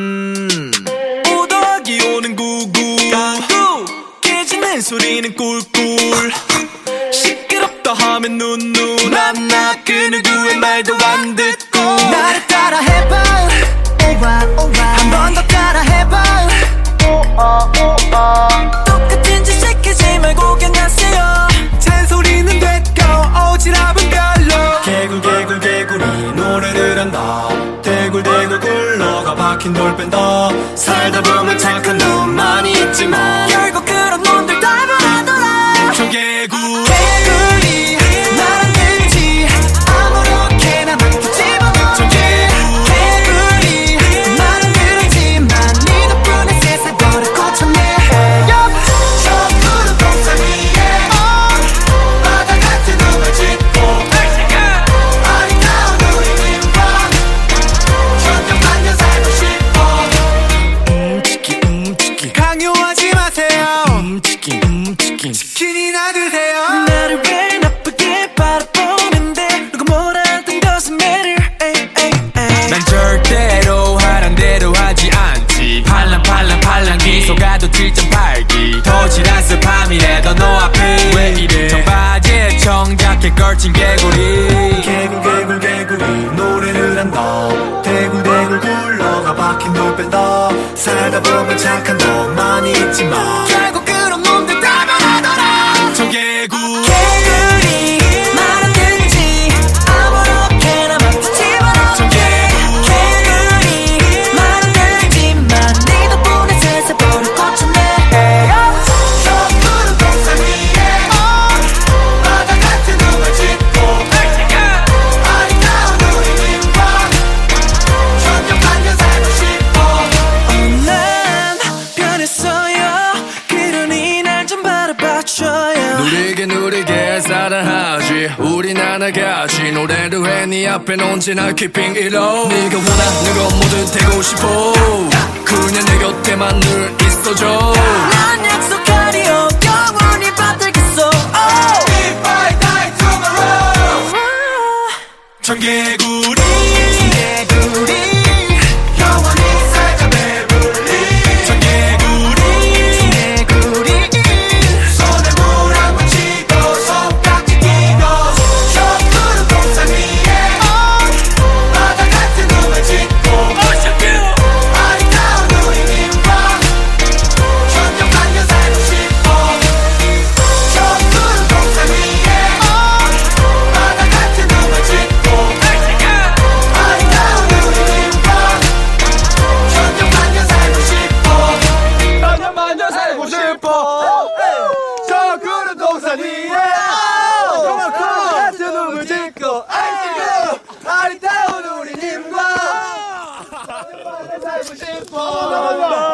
오더기 오는 구구 깨지는 소리는 꿀꿀 시끄럽다 하면 눈눈 안나 그 누구의 말도 안 듣고 나를 따라 해봐 한 번 더 따라 해봐 똑같은 짓 시키지 말고 그냥 하세요 잔소리는 됐고 오지랖은 별로 개굴개굴개굴이 노래를 한다 대굴대굴 굴러가 박힌 돌 뺀다 살다 보면 착한 놈 많이 있지만 결국 그런 놈들 다 변하더라 저 개굴 개구리 말안 들지 아무렇게나 막 집어넣어 저 개굴 개구리 말안 들지만 네 덕분에 세상 버릇 고쳤네 저 푸른 동산 위에 바다 같은 놈을 짓고 아리따운 우리 인방 천년만년 살고 싶어 치키 강요하지 마세요 치킨이나 드세요 나를 왜 나쁘게 바라보는데 누가 뭐라든 doesn't matter 난 절대로 하란 대로 하지 않지 팔랑팔랑 기소가도 7.8기 도시락스 밤이래도 너 앞에 왜 이래 청바지에 청자켓 걸친 개구리 개굴개굴개굴이 노래를 한다 대굴대굴 굴러가 박힌 돌 뺀다 살다 보면 착한 놈 많이 있지만 결국 그런 놈들 다 변하더라 저 개구 개구리 말안 듣지 아무렇게나 막 집어넣어 저 개구 개구리 말안 들지만 네 덕분에 세상 버릇 고쳤네 저 푸른 동산 위에 바다 같은 놈을 짓고 아리따운 우리 인방 천년만년 살고 싶어 난 변했어요 그러니 날 좀 바라봐줘요 누리게 사랑하지 우린 하나같이 노래를 해 네 앞엔 언제나 keeping it low 네가 원하는 건 뭐든 되고 싶어 그냥 내 곁에만 늘 있어줘 난 약속하리요 영원히 받들겠어 If I die tomorrow 청개구리 개구리 영원히 살자 배불리 청개구리 개구리 손에 물 안 묻히고 손깍지 끼고 저 푸른 동산 위에 바다 같은 놈을 짓고 아리따운 우리 인방 천년만년 살고 싶어 저 푸른 동산 위에 바다 같은 놈을 짓고 아리따운 우리 인방 천년만년 살고 싶어 천년만년 살고 싶어 저 푸른 동산 위에 바다 같은 놈을 짓고 아리따운 우리 님과 천년만년 살고 싶어